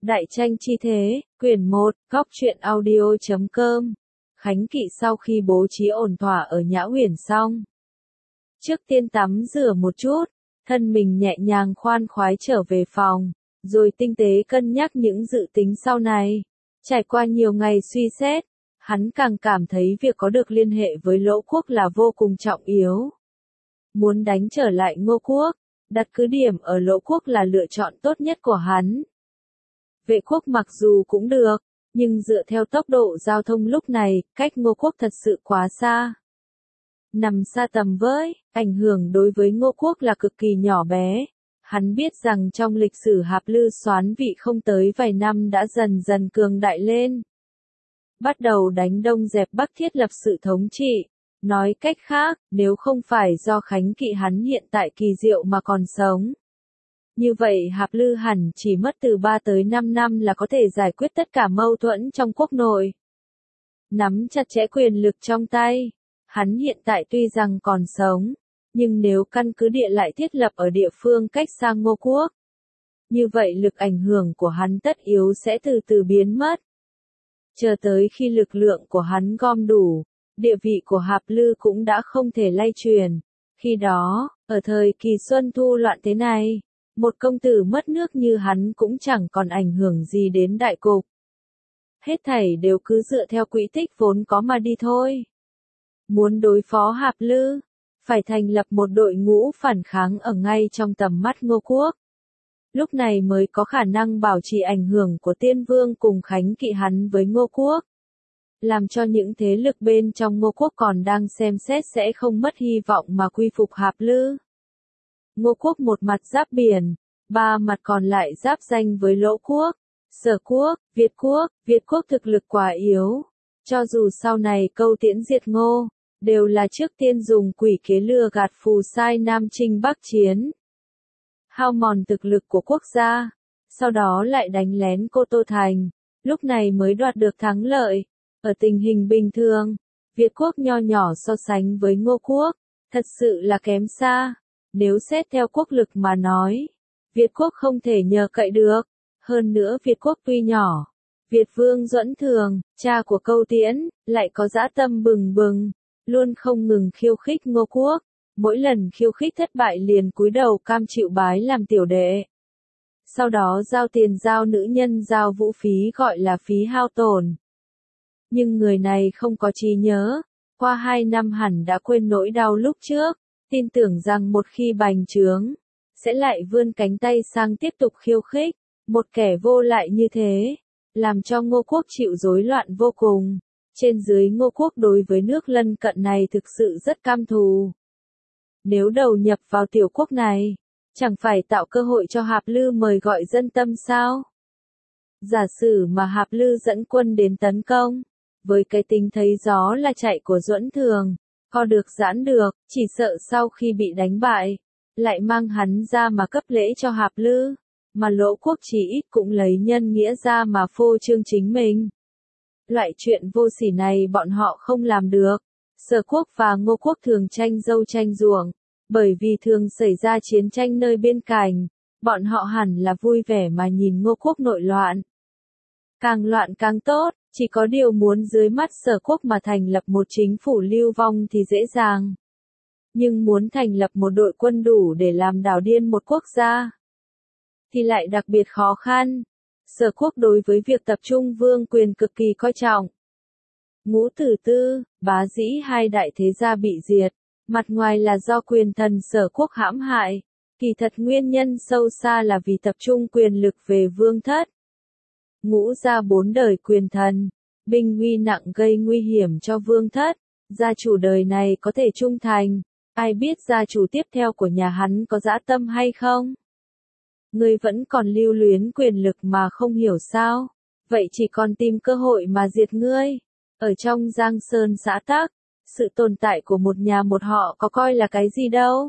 Đại tranh chi thế, quyển 1, góc truyện audio.com. Khánh Kỵ sau khi bố trí ổn thỏa ở Nhã Huyền xong. Trước tiên tắm rửa một chút, thân mình nhẹ nhàng khoan khoái trở về phòng, rồi tinh tế cân nhắc những dự tính sau này. Trải qua nhiều ngày suy xét, hắn càng cảm thấy việc có được liên hệ với Lỗ Quốc là vô cùng trọng yếu. Muốn đánh trở lại Ngô Quốc, đặt cứ điểm ở Lỗ Quốc là lựa chọn tốt nhất của hắn. Vệ Quốc mặc dù cũng được, nhưng dựa theo tốc độ giao thông lúc này, cách Ngô Quốc thật sự quá xa. Nằm xa tầm với, ảnh hưởng đối với Ngô Quốc là cực kỳ nhỏ bé. Hắn biết rằng trong lịch sử Hạp Lư soán vị không tới vài năm đã dần dần cường đại lên. Bắt đầu đánh Đông dẹp Bắc thiết lập sự thống trị. Nói cách khác, nếu không phải do Khánh Kỵ hắn hiện tại kỳ diệu mà còn sống. Như vậy Hạp Lư hẳn chỉ mất từ 3 tới 5 năm là có thể giải quyết tất cả mâu thuẫn trong quốc nội. Nắm chặt chẽ quyền lực trong tay. Hắn hiện tại tuy rằng còn sống, nhưng nếu căn cứ địa lại thiết lập ở địa phương cách xa Ngô Quốc, như vậy lực ảnh hưởng của hắn tất yếu sẽ từ từ biến mất. Chờ tới khi lực lượng của hắn gom đủ, địa vị của Hạp Lư cũng đã không thể lay truyền. Khi đó, ở thời kỳ xuân thu loạn thế này, một công tử mất nước như hắn cũng chẳng còn ảnh hưởng gì đến đại cục. Hết thảy đều cứ dựa theo quỹ tích vốn có mà đi thôi. Muốn đối phó Hạp Lư, phải thành lập một đội ngũ phản kháng ở ngay trong tầm mắt Ngô Quốc. Lúc này mới có khả năng bảo trì ảnh hưởng của Tiên Vương cùng Khánh Kỵ hắn với Ngô Quốc. Làm cho những thế lực bên trong Ngô Quốc còn đang xem xét sẽ không mất hy vọng mà quy phục Hạp Lư. Ngô Quốc một mặt giáp biển, 3 mặt còn lại giáp danh với Lỗ Quốc, Sở Quốc, Việt Quốc. Việt Quốc thực lực quá yếu. Cho dù sau này câu tiễn diệt Ngô, đều là trước tiên dùng quỷ kế lừa gạt phù sai Nam Chinh Bắc chiến. Hao mòn thực lực của quốc gia, sau đó lại đánh lén Cô Tô Thành, lúc này mới đoạt được thắng lợi. Ở tình hình bình thường, Việt Quốc nho nhỏ so sánh với Ngô Quốc, thật sự là kém xa. Nếu xét theo quốc lực mà nói, Việt Quốc không thể nhờ cậy được. Hơn nữa Việt Quốc tuy nhỏ, Việt Vương Duẫn Thường, cha của Câu Tiễn, lại có dã tâm bừng bừng, luôn không ngừng khiêu khích Ngô Quốc. Mỗi lần khiêu khích thất bại liền cúi đầu cam chịu bái làm tiểu đệ. Sau đó giao tiền giao nữ nhân giao vũ phí gọi là phí hao tổn. Nhưng người này không có trí nhớ, qua 2 năm hẳn đã quên nỗi đau lúc trước, tin tưởng rằng một khi bành trướng, sẽ lại vươn cánh tay sang tiếp tục khiêu khích, một kẻ vô lại như thế, làm cho Ngô Quốc chịu rối loạn vô cùng. Trên dưới Ngô Quốc đối với nước lân cận này thực sự rất cam thù. Nếu đầu nhập vào tiểu quốc này, chẳng phải tạo cơ hội cho Hạp Lư mời gọi dân tâm sao? Giả sử mà Hạp Lư dẫn quân đến tấn công, với cái tính thấy gió là chạy của Duẫn Thường, co được giãn được, chỉ sợ sau khi bị đánh bại, lại mang hắn ra mà cấp lễ cho Hạp Lư, mà Lỗ Quốc chỉ ít cũng lấy nhân nghĩa ra mà phô trương chính mình. Loại chuyện vô sỉ này bọn họ không làm được. Sở Quốc và Ngô Quốc thường tranh dâu tranh ruộng, bởi vì thường xảy ra chiến tranh nơi biên cảnh, bọn họ hẳn là vui vẻ mà nhìn Ngô Quốc nội loạn. Càng loạn càng tốt, chỉ có điều muốn dưới mắt Sở Quốc mà thành lập một chính phủ lưu vong thì dễ dàng. Nhưng muốn thành lập một đội quân đủ để làm đảo điên một quốc gia, thì lại đặc biệt khó khăn. Sở Quốc đối với việc tập trung vương quyền cực kỳ coi trọng. Ngũ Tử Tư, Bá Dĩ hai đại thế gia bị diệt, mặt ngoài là do quyền thần Sở Quốc hãm hại, kỳ thật nguyên nhân sâu xa là vì tập trung quyền lực về vương thất. Ngũ gia 4 đời quyền thần, binh uy nặng gây nguy hiểm cho vương thất, gia chủ đời này có thể trung thành, ai biết gia chủ tiếp theo của nhà hắn có dã tâm hay không? Ngươi vẫn còn lưu luyến quyền lực mà không hiểu sao? Vậy chỉ còn tìm cơ hội mà diệt ngươi. Ở trong Giang Sơn xã tắc, sự tồn tại của một nhà một họ có coi là cái gì đâu.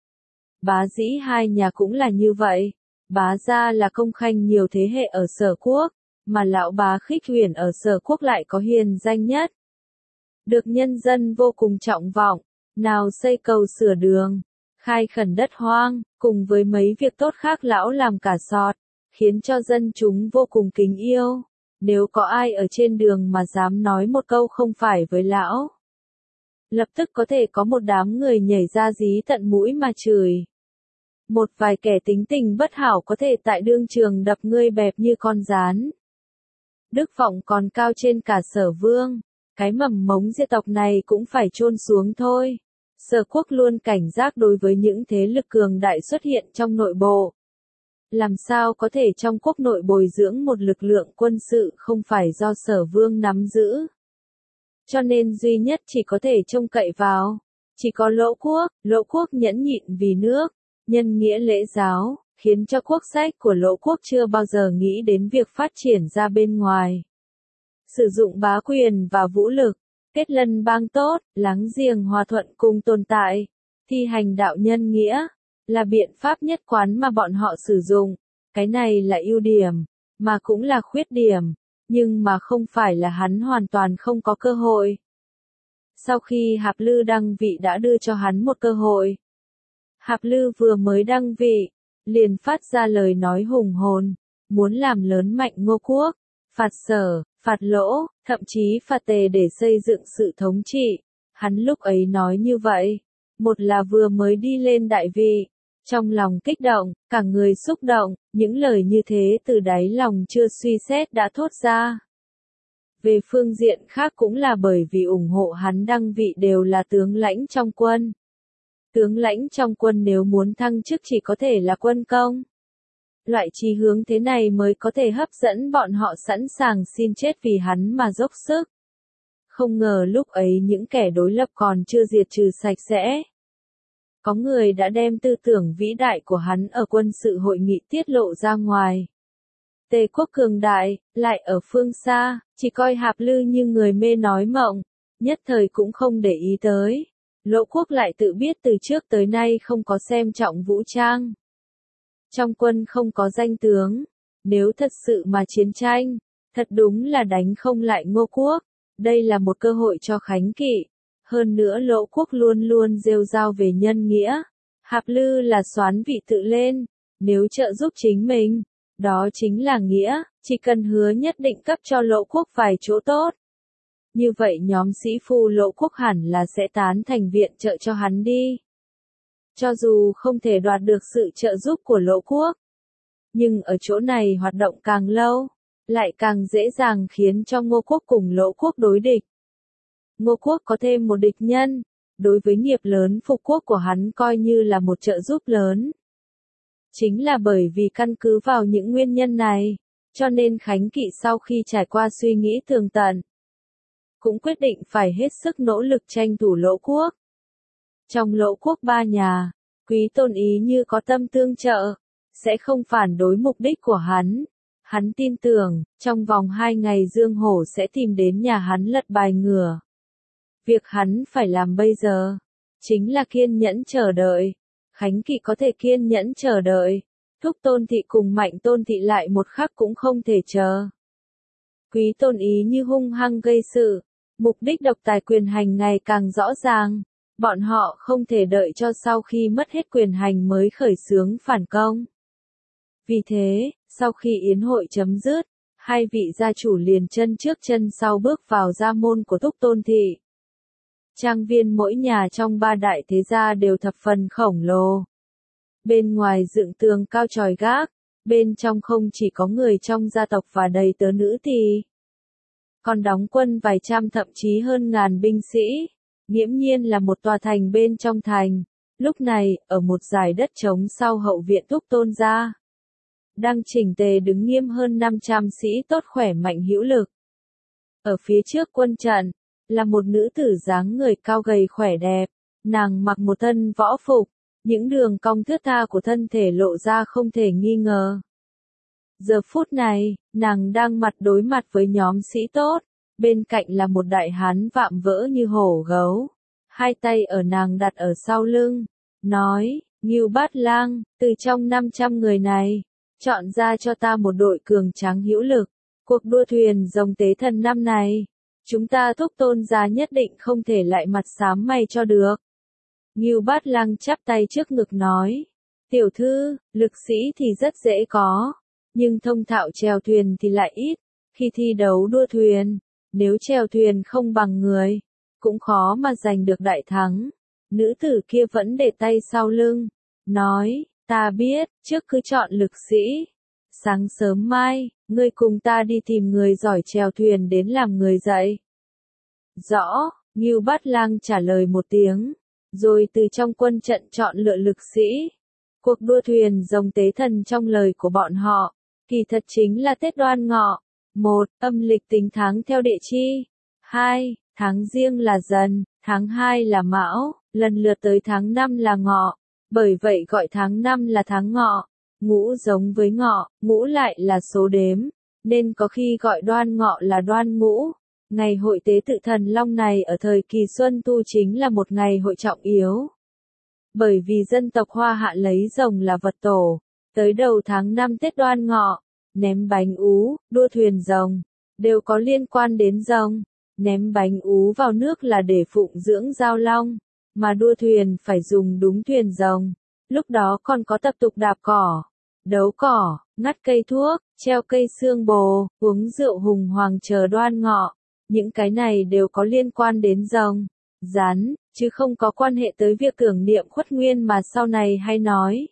Bá Dĩ hai nhà cũng là như vậy. Bá gia là công khanh nhiều thế hệ ở Sở Quốc, mà lão Bá Khích Huyền ở Sở Quốc lại có hiền danh nhất. Được nhân dân vô cùng trọng vọng, nào xây cầu sửa đường, khai khẩn đất hoang, cùng với mấy việc tốt khác lão làm cả sọt. khiến cho dân chúng vô cùng kính yêu. Nếu có ai ở trên đường mà dám nói một câu không phải với lão, lập tức có thể có một đám người nhảy ra dí tận mũi mà chửi. Một vài kẻ tính tình bất hảo có thể tại đương trường đập ngươi bẹp như con gián. Đức vọng còn cao trên cả Sở Vương, cái mầm mống diệt tộc này cũng phải chôn xuống thôi. Sở Quốc luôn cảnh giác đối với những thế lực cường đại xuất hiện trong nội bộ. Làm sao có thể trong quốc nội bồi dưỡng một lực lượng quân sự không phải do Sở Vương nắm giữ. Cho nên duy nhất chỉ có thể trông cậy vào, chỉ có Lỗ Quốc nhẫn nhịn vì nước, nhân nghĩa lễ giáo, khiến cho quốc sách của Lỗ Quốc chưa bao giờ nghĩ đến việc phát triển ra bên ngoài. Sử dụng bá quyền và vũ lực, kết lân bang tốt, láng giềng hòa thuận cùng tồn tại, thi hành đạo nhân nghĩa, là biện pháp nhất quán mà bọn họ sử dụng. Cái này là ưu điểm, mà cũng là khuyết điểm, nhưng mà không phải là hắn hoàn toàn không có cơ hội. Sau khi Hạp Lư đăng vị đã đưa cho hắn một cơ hội. Hạp Lư vừa mới đăng vị, liền phát ra lời nói hùng hồn, muốn làm lớn mạnh Ngô Quốc, phạt Sở, phạt Lỗ, thậm chí phạt Tề để xây dựng sự thống trị. Hắn lúc ấy nói như vậy, một là vừa mới đi lên đại vị, trong lòng kích động, cả người xúc động, những lời như thế từ đáy lòng chưa suy xét đã thốt ra. Về phương diện khác cũng là bởi vì ủng hộ hắn đăng vị đều là tướng lãnh trong quân. Tướng lãnh trong quân nếu muốn thăng chức chỉ có thể là quân công. Loại chí hướng thế này mới có thể hấp dẫn bọn họ sẵn sàng xin chết vì hắn mà dốc sức. Không ngờ lúc ấy những kẻ đối lập còn chưa diệt trừ sạch sẽ. Có người đã đem tư tưởng vĩ đại của hắn ở quân sự hội nghị tiết lộ ra ngoài. Tề quốc cường đại, lại ở phương xa, chỉ coi Hạp Lư như người mê nói mộng, nhất thời cũng không để ý tới. Lỗ quốc lại tự biết từ trước tới nay không có xem trọng vũ trang. Trong quân không có danh tướng, nếu thật sự mà chiến tranh, thật đúng là đánh không lại Ngô quốc. Đây là một cơ hội cho Khánh Kỵ. Hơn nữa Lỗ quốc luôn luôn rêu rao về nhân nghĩa. Hạp Lư là soán vị tự lên, nếu trợ giúp chính mình, đó chính là nghĩa, chỉ cần hứa nhất định cấp cho Lỗ quốc vài chỗ tốt. Như vậy nhóm sĩ phu Lỗ quốc hẳn là sẽ tán thành viện trợ cho hắn đi. Cho dù không thể đoạt được sự trợ giúp của Lỗ quốc, nhưng ở chỗ này hoạt động càng lâu, lại càng dễ dàng khiến cho Ngô quốc cùng Lỗ quốc đối địch. Ngô quốc có thêm một địch nhân, đối với nghiệp lớn phục quốc của hắn coi như là một trợ giúp lớn. Chính là bởi vì căn cứ vào những nguyên nhân này, cho nên Khánh Kỵ sau khi trải qua suy nghĩ tường tận, cũng quyết định phải hết sức nỗ lực tranh thủ Lỗ quốc. Trong Lỗ quốc ba nhà, Quý Tôn Ý như có tâm tương trợ, sẽ không phản đối mục đích của hắn. Hắn tin tưởng, trong vòng 2 ngày Dương Hổ sẽ tìm đến nhà hắn lật bài ngửa. Việc hắn phải làm bây giờ, chính là kiên nhẫn chờ đợi. Khánh Kỵ có thể kiên nhẫn chờ đợi. Thúc Tôn Thị cùng Mạnh Tôn Thị lại một khắc cũng không thể chờ. Quý Tôn Ý như hung hăng gây sự, mục đích độc tài quyền hành ngày càng rõ ràng. Bọn họ không thể đợi cho sau khi mất hết quyền hành mới khởi xướng phản công. Vì thế, sau khi yến hội chấm dứt, hai vị gia chủ liền chân trước chân sau bước vào gia môn của Thúc Tôn Thị. Trang viên mỗi nhà trong ba đại thế gia đều thập phần khổng lồ. Bên ngoài dựng tường cao chòi gác, bên trong không chỉ có người trong gia tộc và đầy tớ nữ tỳ, còn đóng quân vài trăm thậm chí hơn ngàn binh sĩ. Nghiễm nhiên là một tòa thành bên trong thành. Lúc này, ở một dải đất trống sau hậu viện Thúc Tôn gia, đang chỉnh tề đứng nghiêm hơn 500 sĩ tốt khỏe mạnh hữu lực. Ở phía trước quân trận, là một nữ tử dáng người cao gầy khỏe đẹp, nàng mặc một thân võ phục, những đường cong thướt tha của thân thể lộ ra không thể nghi ngờ. Giờ phút này, nàng đang mặt đối mặt với nhóm sĩ tốt, bên cạnh là một đại hán vạm vỡ như hổ gấu, hai tay ở nàng đặt ở sau lưng, nói, Ngưu Bát Lang, từ trong 500 người này, chọn ra cho ta một đội cường tráng hữu lực, cuộc đua thuyền rồng tế thần năm này, chúng ta Thúc Tôn gia nhất định không thể lại mặt xám mày cho được. Ngưu Bát Lang chắp tay trước ngực nói, tiểu thư, lực sĩ thì rất dễ có, nhưng thông thạo chèo thuyền thì lại ít. Khi thi đấu đua thuyền, nếu chèo thuyền không bằng người, cũng khó mà giành được đại thắng. Nữ tử kia vẫn để tay sau lưng, nói, ta biết, trước cứ chọn lực sĩ. Sáng sớm mai, ngươi cùng ta đi tìm người giỏi chèo thuyền đến làm người dạy. Rõ, Ngưu Bát Lang trả lời một tiếng, rồi từ trong quân trận chọn lựa lực sĩ. Cuộc đua thuyền rồng tế thần trong lời của bọn họ, kỳ thật chính là Tết Đoan Ngọ. 1. Âm lịch tính tháng theo địa chi. 2. Tháng Giêng là Dần, tháng 2 là Mão, lần lượt tới tháng 5 là Ngọ. Bởi vậy gọi tháng 5 là tháng Ngọ. Ngũ giống với Ngọ, ngũ lại là số đếm, nên có khi gọi Đoan Ngọ là Đoan Ngũ. Ngày hội tế tự thần Long này ở thời kỳ Xuân Tu chính là một ngày hội trọng yếu. Bởi vì dân tộc Hoa Hạ lấy rồng là vật tổ, tới đầu tháng 5 Tết Đoan Ngọ, ném bánh ú, đua thuyền rồng, đều có liên quan đến rồng. Ném bánh ú vào nước là để phụng dưỡng giao long, mà đua thuyền phải dùng đúng thuyền rồng. Lúc đó còn có tập tục đạp cỏ, đấu cỏ, ngắt cây thuốc, treo cây xương bồ, uống rượu hùng hoàng chờ Đoan Ngọ. Những cái này đều có liên quan đến rồng, rắn, chứ không có quan hệ tới việc tưởng niệm Khuất Nguyên mà sau này hay nói.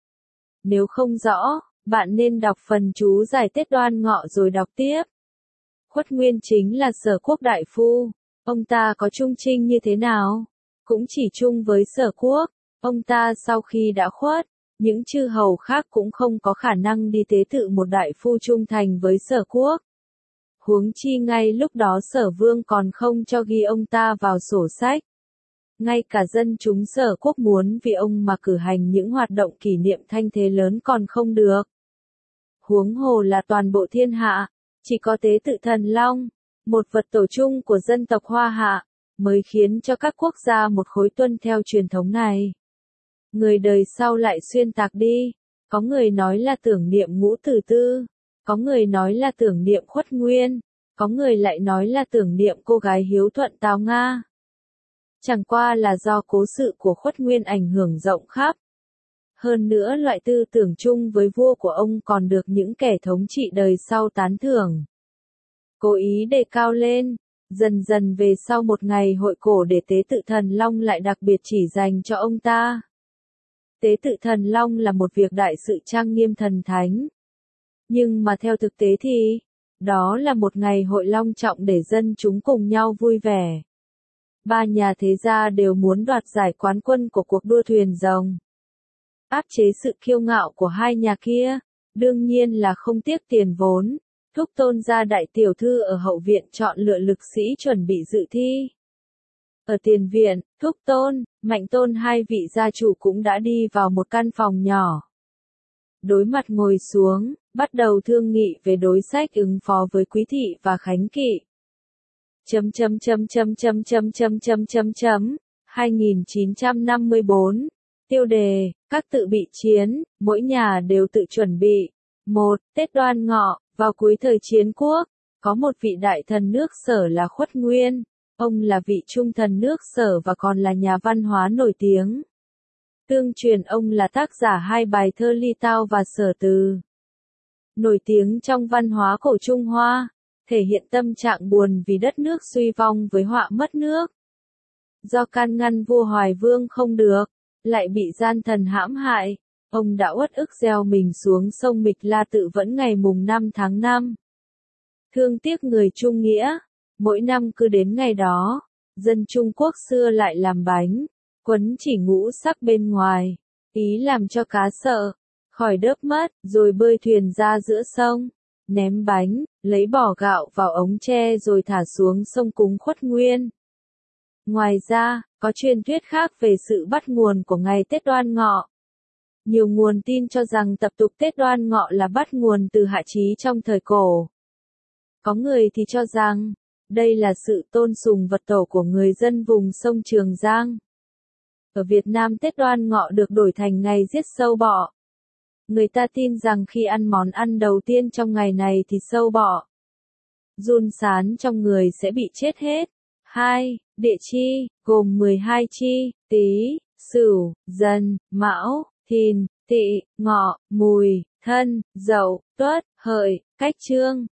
Nếu không rõ, bạn nên đọc phần chú giải Tết Đoan Ngọ rồi đọc tiếp. Khuất Nguyên chính là Sở Quốc đại phu. Ông ta có trung trinh như thế nào? Cũng chỉ chung với Sở Quốc. Ông ta sau khi đã khuất, những chư hầu khác cũng không có khả năng đi tế tự một đại phu trung thành với Sở Quốc. Huống chi ngay lúc đó Sở Vương còn không cho ghi ông ta vào sổ sách. Ngay cả dân chúng Sở Quốc muốn vì ông mà cử hành những hoạt động kỷ niệm thanh thế lớn còn không được. Huống hồ là toàn bộ thiên hạ, chỉ có tế tự thần Long, một vật tổ chung của dân tộc Hoa Hạ, mới khiến cho các quốc gia một khối tuân theo truyền thống này. Người đời sau lại xuyên tạc đi, có người nói là tưởng niệm Ngũ Tử Tư, có người nói là tưởng niệm Khuất Nguyên, có người lại nói là tưởng niệm cô gái hiếu thuận Tào Nga. Chẳng qua là do cố sự của Khuất Nguyên ảnh hưởng rộng khắp. Hơn nữa loại tư tưởng chung với vua của ông còn được những kẻ thống trị đời sau tán thưởng. Cố ý đề cao lên, dần dần về sau một ngày hội cổ để tế tự thần Long lại đặc biệt chỉ dành cho ông ta. Tế tự thần Long là một việc đại sự trang nghiêm thần thánh. Nhưng mà theo thực tế thì, đó là một ngày hội long trọng để dân chúng cùng nhau vui vẻ. Ba nhà thế gia đều muốn đoạt giải quán quân của cuộc đua thuyền rồng. Áp chế sự kiêu ngạo của hai nhà kia, đương nhiên là không tiếc tiền vốn. Thúc Tôn gia đại tiểu thư ở hậu viện chọn lựa lực sĩ chuẩn bị dự thi. Ở tiền viện, Thúc Tôn, Mạnh Tôn hai vị gia chủ cũng đã đi vào một căn phòng nhỏ. Đối mặt ngồi xuống, bắt đầu thương nghị về đối sách ứng phó với Quý thị và Khánh Kỵ. 2954, tiêu đề, các tự bị chiến, mỗi nhà đều tự chuẩn bị. 1. Tết Đoan Ngọ, vào cuối thời chiến quốc, có một vị đại thần nước Sở là Khuất Nguyên. Ông là vị trung thần nước Sở và còn là nhà văn hóa nổi tiếng. Tương truyền ông là tác giả hai bài thơ Ly Tao và Sở Từ. Nổi tiếng trong văn hóa cổ Trung Hoa, thể hiện tâm trạng buồn vì đất nước suy vong với họa mất nước. Do can ngăn vua Hoài Vương không được, lại bị gian thần hãm hại, ông đã uất ức gieo mình xuống sông Mịch La tự vẫn ngày mùng 5 tháng 5. Thương tiếc người Trung Nghĩa, mỗi năm cứ đến ngày đó, dân Trung Quốc xưa lại làm bánh, quấn chỉ ngũ sắc bên ngoài, ý làm cho cá sợ, khỏi đớp mất, rồi bơi thuyền ra giữa sông, ném bánh, lấy bỏ gạo vào ống tre rồi thả xuống sông cúng Khuất Nguyên. Ngoài ra, có truyền thuyết khác về sự bắt nguồn của ngày Tết Đoan Ngọ. Nhiều nguồn tin cho rằng tập tục Tết Đoan Ngọ là bắt nguồn từ Hạ Trí trong thời cổ. Có người thì cho rằng, đây là sự tôn sùng vật tổ của người dân vùng sông Trường Giang. Ở Việt Nam Tết Đoan Ngọ được đổi thành ngày giết sâu bọ. Người ta tin rằng khi ăn món ăn đầu tiên trong ngày này thì sâu bọ, giun sán trong người sẽ bị chết hết. 2. Địa chi, gồm 12 chi, Tý, Sửu, Dần, Mão, Thìn, Tỵ, Ngọ, Mùi, Thân, Dậu, Tuất, Hợi, Cách Chương.